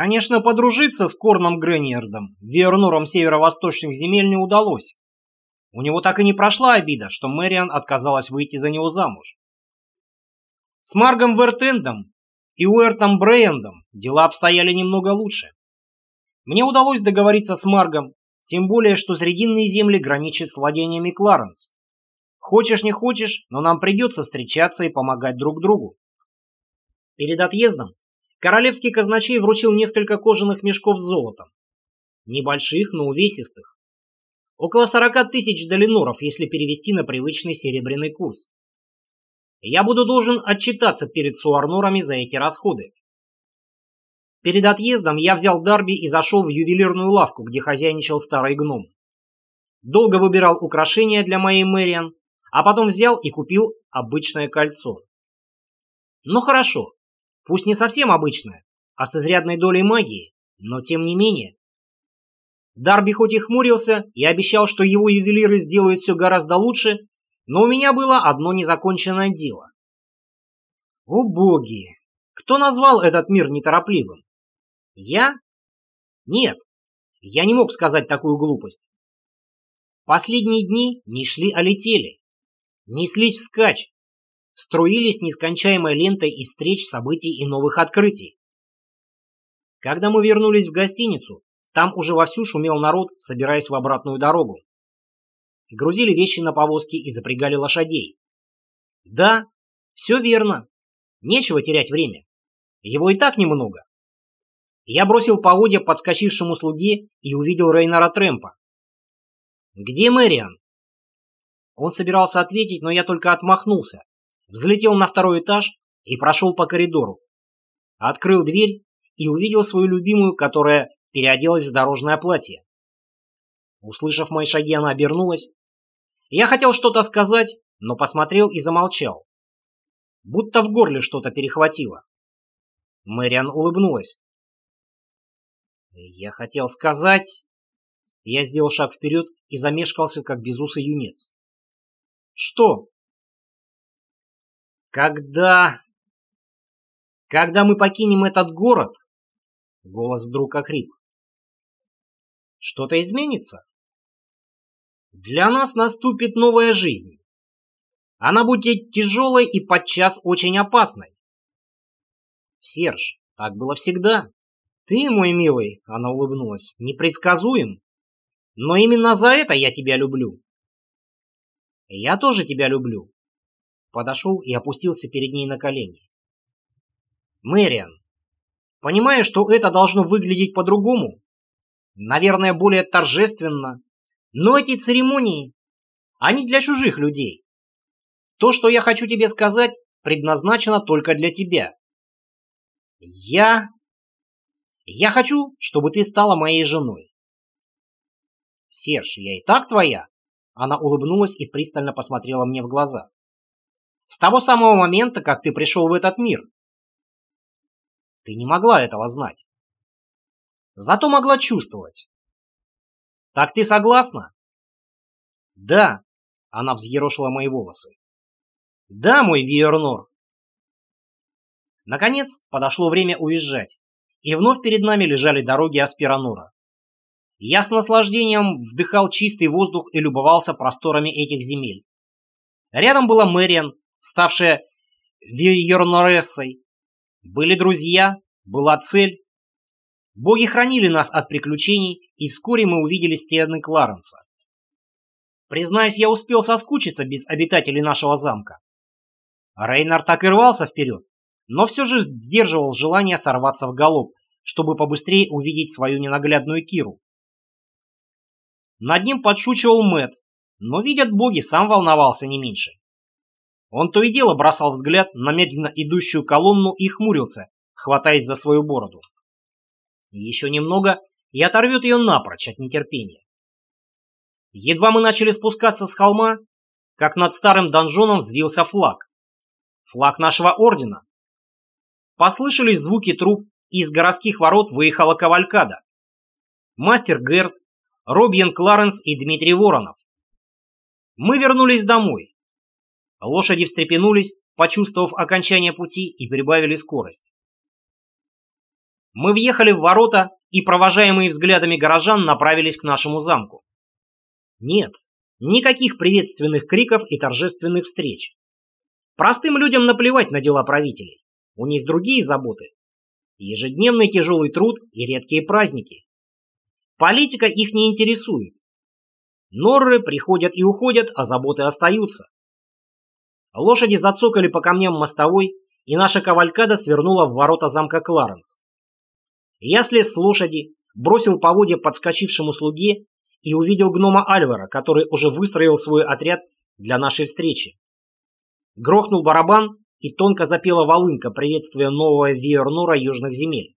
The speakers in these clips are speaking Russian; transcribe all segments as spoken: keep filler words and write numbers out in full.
Конечно, подружиться с Корном Грейнердом, Виернуром северо-восточных земель, не удалось. У него так и не прошла обида, что Мэриан отказалась выйти за него замуж. С Маргом Вертендом и Уэртом Брейендом дела обстояли немного лучше. Мне удалось договориться с Маргом, тем более, что срединные земли граничат с владениями Кларенс. Хочешь не хочешь, но нам придется встречаться и помогать друг другу. Перед отъездом королевский казначей вручил несколько кожаных мешков с золотом. Небольших, но увесистых. Около сорока тысяч долиноров, если перевести на привычный серебряный курс. Я буду должен отчитаться перед суарнорами за эти расходы. Перед отъездом я взял Дарби и зашел в ювелирную лавку, где хозяйничал старый гном. Долго выбирал украшения для моей Мэриан, а потом взял и купил обычное кольцо. Ну хорошо, пусть не совсем обычное, а с изрядной долей магии, но тем не менее. Дарби хоть и хмурился и обещал, что его ювелиры сделают все гораздо лучше, но у меня было одно незаконченное дело. О боги! Кто назвал этот мир неторопливым? Я? Нет, я не мог сказать такую глупость. Последние дни не шли, а летели. Неслись вскачь. Струились нескончаемой лентой из встреч, событий и новых открытий. Когда мы вернулись в гостиницу, там уже вовсю шумел народ, собираясь в обратную дорогу. Грузили вещи на повозки и запрягали лошадей. Да, все верно. Нечего терять время. Его и так немного. Я бросил поводья подскочившему слуге и увидел Рейнара Трэмпа. «Где Мэриан?» Он собирался ответить, но я только отмахнулся. Взлетел на второй этаж и прошел по коридору. Открыл дверь и увидел свою любимую, которая переоделась в дорожное платье. Услышав мои шаги, она обернулась. Я хотел что-то сказать, но посмотрел и замолчал. Будто в горле что-то перехватило. Мэриан улыбнулась. Я хотел сказать... Я сделал шаг вперед и замешкался, как безусый юнец. Что? Когда... Когда мы покинем этот город... Голос вдруг окрип. Что-то изменится? Для нас наступит новая жизнь. Она будет тяжелой и подчас очень опасной. Серж, так было всегда. Ты, мой милый, она улыбнулась, непредсказуем. Но именно за это я тебя люблю. Я тоже тебя люблю. Подошел и опустился перед ней на колени. Мэриан, понимаю, что это должно выглядеть по-другому. Наверное, более торжественно. Но эти церемонии, они для чужих людей. То, что я хочу тебе сказать, предназначено только для тебя. Я... Я хочу, чтобы ты стала моей женой. Серж, я и так твоя. Она улыбнулась и пристально посмотрела мне в глаза. С того самого момента, как ты пришел в этот мир. Ты не могла этого знать. Зато могла чувствовать. Так ты согласна? Да. Она взъерошила мои волосы. Да, мой Виернур. Наконец, подошло время уезжать, и вновь перед нами лежали дороги Аспиранора. Я с наслаждением вдыхал чистый воздух и любовался просторами этих земель. Рядом была Мэриан, ставшая Виернорессой. Были друзья, была цель. Боги хранили нас от приключений, и вскоре мы увидели стены Кларенса. Признаюсь, я успел соскучиться без обитателей нашего замка. Рейнар так и рвался вперед, но все же сдерживал желание сорваться в галоп, чтобы побыстрее увидеть свою ненаглядную Киру. Над ним подшучивал Мэтт, но, видят боги, сам волновался не меньше. Он то и дело бросал взгляд на медленно идущую колонну и хмурился, хватаясь за свою бороду. Еще немного, и оторвет ее напрочь от нетерпения. Едва мы начали спускаться с холма, как над старым донжоном взвился флаг. Флаг нашего ордена. Послышались звуки труб, и из городских ворот выехала кавалькада. Мастер Герд, Робьен Кларенс и Дмитрий Воронов. Мы вернулись домой. Лошади встрепенулись, почувствовав окончание пути, и прибавили скорость. Мы въехали в ворота и, провожаемые взглядами горожан, направились к нашему замку. Нет, никаких приветственных криков и торжественных встреч. Простым людям наплевать на дела правителей. У них другие заботы. Ежедневный тяжелый труд и редкие праздники. Политика их не интересует. Норры приходят и уходят, а заботы остаются. Лошади зацокали по камням мостовой, и наша кавалькада свернула в ворота замка Кларенс. Я слез с лошади, бросил поводья подскочившему слуге и увидел гнома Альвара, который уже выстроил свой отряд для нашей встречи. Грохнул барабан, и тонко запела волынка, приветствуя нового Виернура южных земель.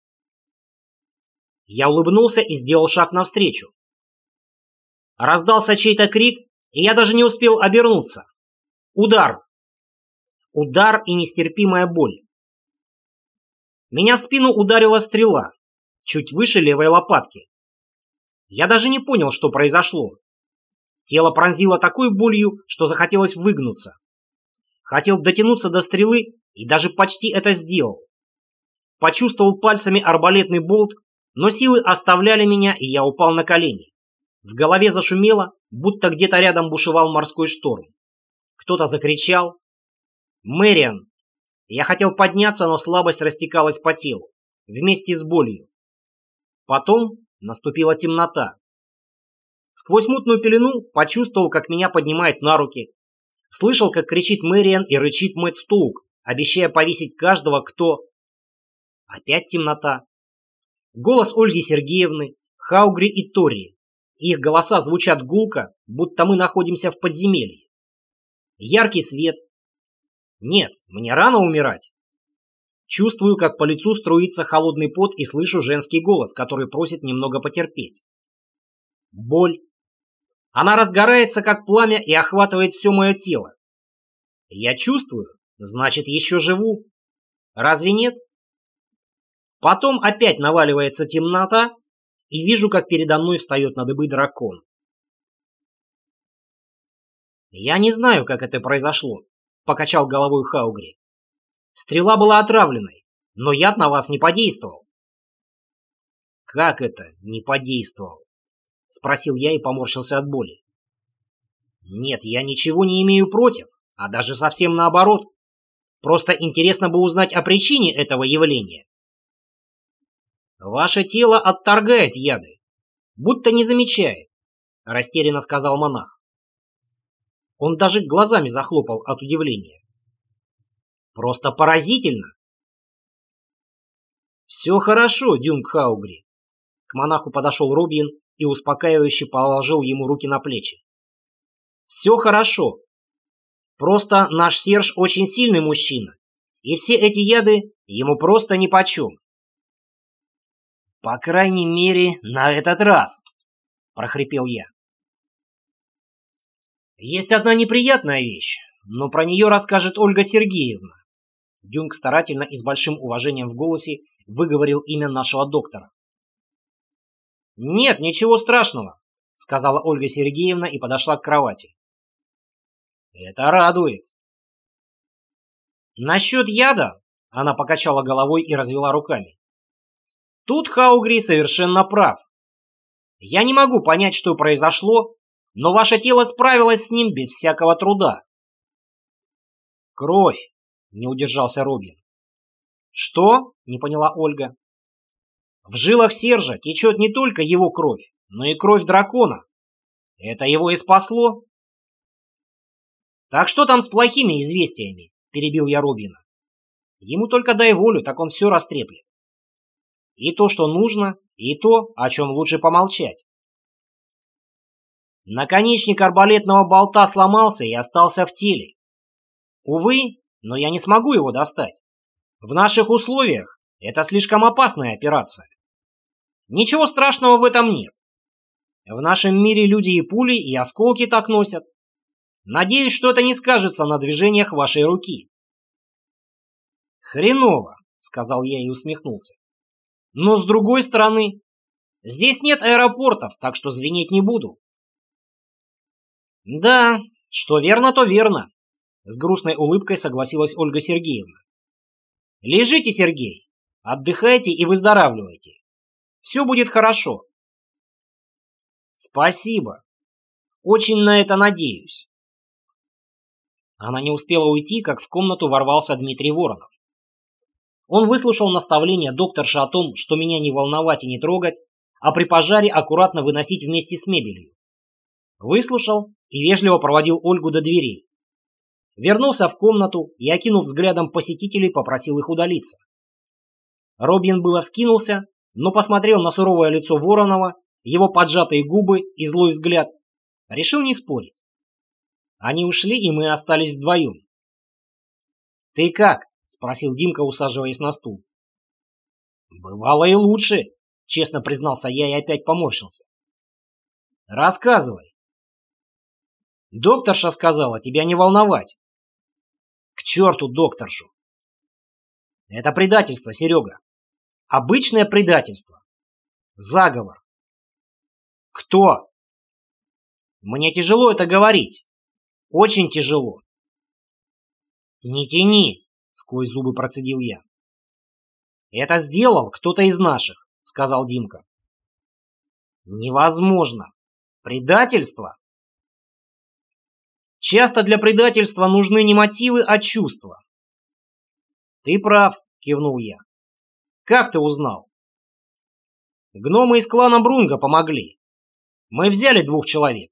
Я улыбнулся и сделал шаг навстречу. Раздался чей-то крик, и я даже не успел обернуться. Удар! Удар и нестерпимая боль. Меня в спину ударила стрела, чуть выше левой лопатки. Я даже не понял, что произошло. Тело пронзило такой болью, что захотелось выгнуться. Хотел дотянуться до стрелы и даже почти это сделал. Почувствовал пальцами арбалетный болт, но силы оставляли меня, и я упал на колени. В голове зашумело, будто где-то рядом бушевал морской шторм. Кто-то закричал: «Мэриан!» Я хотел подняться, но слабость растекалась по телу, вместе с болью. Потом наступила темнота. Сквозь мутную пелену почувствовал, как меня поднимают на руки. Слышал, как кричит Мэриан и рычит Мэтт Стоук, обещая повесить каждого, кто... Опять темнота. Голос Ольги Сергеевны, Хаугри и Тори. Их голоса звучат гулко, будто мы находимся в подземелье. Яркий свет. Нет, мне рано умирать. Чувствую, как по лицу струится холодный пот, и слышу женский голос, который просит немного потерпеть. Боль. Она разгорается, как пламя, и охватывает все мое тело. Я чувствую, значит, еще живу. Разве нет? Потом опять наваливается темнота, и вижу, как передо мной встает на дыбы дракон. «Я не знаю, как это произошло», — покачал головой Хаугри. «Стрела была отравленной, но яд на вас не подействовал». «Как это не подействовал?» — спросил я и поморщился от боли. «Нет, я ничего не имею против, а даже совсем наоборот. Просто интересно бы узнать о причине этого явления». «Ваше тело отторгает яды, будто не замечает», — растерянно сказал монах. Он даже глазами захлопал от удивления. «Просто поразительно!» «Все хорошо, Дюнг Хаугри». К монаху подошел Робин и успокаивающе положил ему руки на плечи. «Все хорошо. Просто наш Серж очень сильный мужчина, и все эти яды ему просто нипочем». «По крайней мере, на этот раз», — прохрипел я. «Есть одна неприятная вещь, но про нее расскажет Ольга Сергеевна». Дюнг старательно и с большим уважением в голосе выговорил имя нашего доктора. «Нет, ничего страшного», — сказала Ольга Сергеевна и подошла к кровати. «Это радует». «Насчет яда», — она покачала головой и развела руками. «Тут Хаугри совершенно прав. Я не могу понять, что произошло, но ваше тело справилось с ним без всякого труда». «Кровь», — не удержался Робин. «Что?» — не поняла Ольга. «В жилах Сержа течет не только его кровь, но и кровь дракона. Это его и спасло». «Так что там с плохими известиями?» — перебил я Робина. «Ему только дай волю, так он все растреплет. И то, что нужно, и то, о чем лучше помолчать». Наконечник арбалетного болта сломался и остался в теле. Увы, но я не смогу его достать. В наших условиях это слишком опасная операция. Ничего страшного в этом нет. В нашем мире люди и пули, и осколки так носят. Надеюсь, что это не скажется на движениях вашей руки. «Хреново», — сказал я и усмехнулся. «Но с другой стороны, здесь нет аэропортов, так что звенеть не буду». «Да, что верно, то верно», — с грустной улыбкой согласилась Ольга Сергеевна. «Лежите, Сергей. Отдыхайте и выздоравливайте. Все будет хорошо. Спасибо. Очень на это надеюсь. Она не успела уйти, как в комнату ворвался Дмитрий Воронов. Он выслушал наставление докторши о том, что меня не волновать и не трогать, а при пожаре аккуратно выносить вместе с мебелью. Выслушал и вежливо проводил Ольгу до дверей. Вернулся в комнату и, окинув взглядом посетителей, попросил их удалиться. Робин было вскинулся, но посмотрел на суровое лицо Воронова, его поджатые губы и злой взгляд. Решил не спорить. Они ушли, и мы остались вдвоем. «Ты как?» — спросил Димка, усаживаясь на стул. «Бывало и лучше», — честно признался я и опять поморщился. «Рассказывай». «Докторша сказала, тебя не волновать». «К черту докторшу!» «Это предательство, Серега. Обычное предательство. Заговор». «Кто?» «Мне тяжело это говорить. Очень тяжело». «Не тяни», — сквозь зубы процедил я. «Это сделал кто-то из наших», — сказал Димка. «Невозможно. Предательство?» «Часто для предательства нужны не мотивы, а чувства». «Ты прав», — кивнул я. «Как ты узнал?» «Гномы из клана Брунга помогли. Мы взяли двух человек».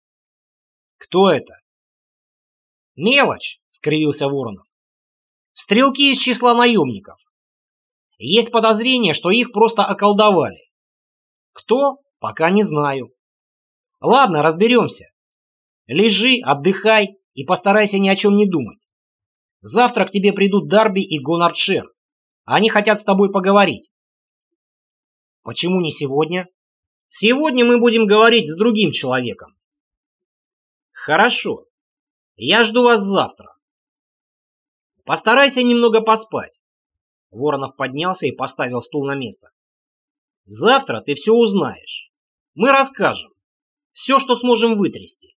«Кто это?» «Мелочь», — скривился Воронов. «Стрелки из числа наемников. Есть подозрение, что их просто околдовали. Кто? Пока не знаю. Ладно, разберемся. Лежи, отдыхай и постарайся ни о чем не думать. Завтра к тебе придут Дарби и Гонард Шер. Они хотят с тобой поговорить». «Почему не сегодня?» «Сегодня мы будем говорить с другим человеком». «Хорошо. Я жду вас завтра. Постарайся немного поспать». Воронов поднялся и поставил стул на место. «Завтра ты все узнаешь. Мы расскажем. Все, что сможем вытрясти.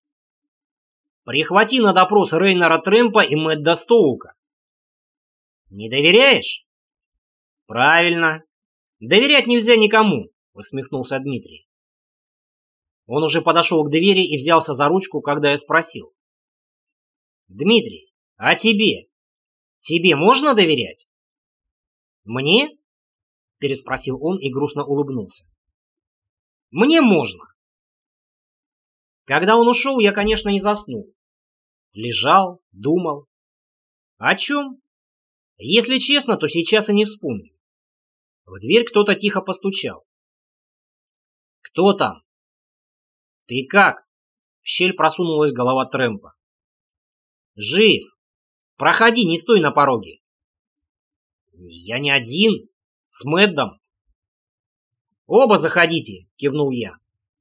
Прихвати на допрос Рейнара Трэмпа и Мэтта Стоука». «Не доверяешь?» «Правильно. Доверять нельзя никому», — усмехнулся Дмитрий. Он уже подошел к двери и взялся за ручку, когда я спросил. «Дмитрий, а тебе? Тебе можно доверять?» «Мне?» — переспросил он и грустно улыбнулся. «Мне можно». Когда он ушел, я, конечно, не заснул. Лежал, думал. О чем? Если честно, то сейчас и не вспомню. В дверь кто-то тихо постучал. «Кто там?» «Ты как?» В щель просунулась голова Трэмпа. «Жив. Проходи, не стой на пороге». «Я не один. С Мэддом». «Оба заходите», — кивнул я.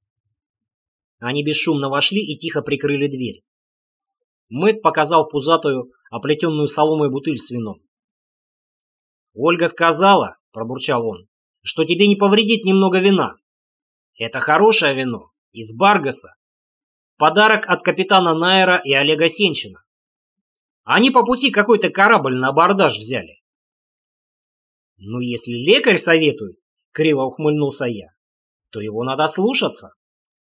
Они бесшумно вошли и тихо прикрыли дверь. Мэтт показал пузатую, оплетенную соломой бутыль с вином. «Ольга сказала», — пробурчал он, — «что тебе не повредит немного вина. Это хорошее вино, из Баргаса. Подарок от капитана Найера и Олега Сенчина. Они по пути какой-то корабль на абордаж взяли». «Ну, если лекарь советует», — криво ухмыльнулся я, — «то его надо слушаться».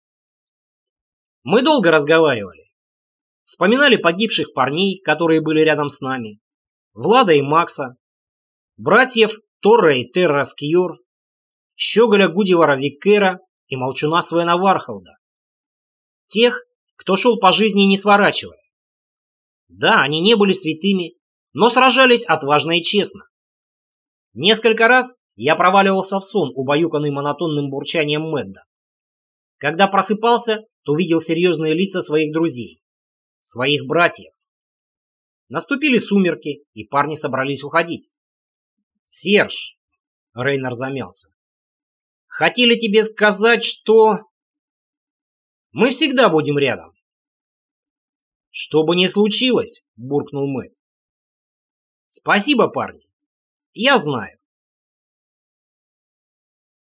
Мы долго разговаривали. Вспоминали погибших парней, которые были рядом с нами, Влада и Макса, братьев Торра и Терра Скьор, щеголя Гудивара Виккера и молчуна Свена Вархолда. Тех, кто шел по жизни не сворачивая. Да, они не были святыми, но сражались отважно и честно. Несколько раз я проваливался в сон, убаюканный монотонным бурчанием Мэдда. Когда просыпался, то видел серьезные лица своих друзей, своих братьев. Наступили сумерки, и парни собрались уходить. «Серж», — Рейнар замялся, — «хотели тебе сказать, что мы всегда будем рядом». «Что бы ни случилось», — буркнул Мэтт. «Спасибо, парни. Я знаю».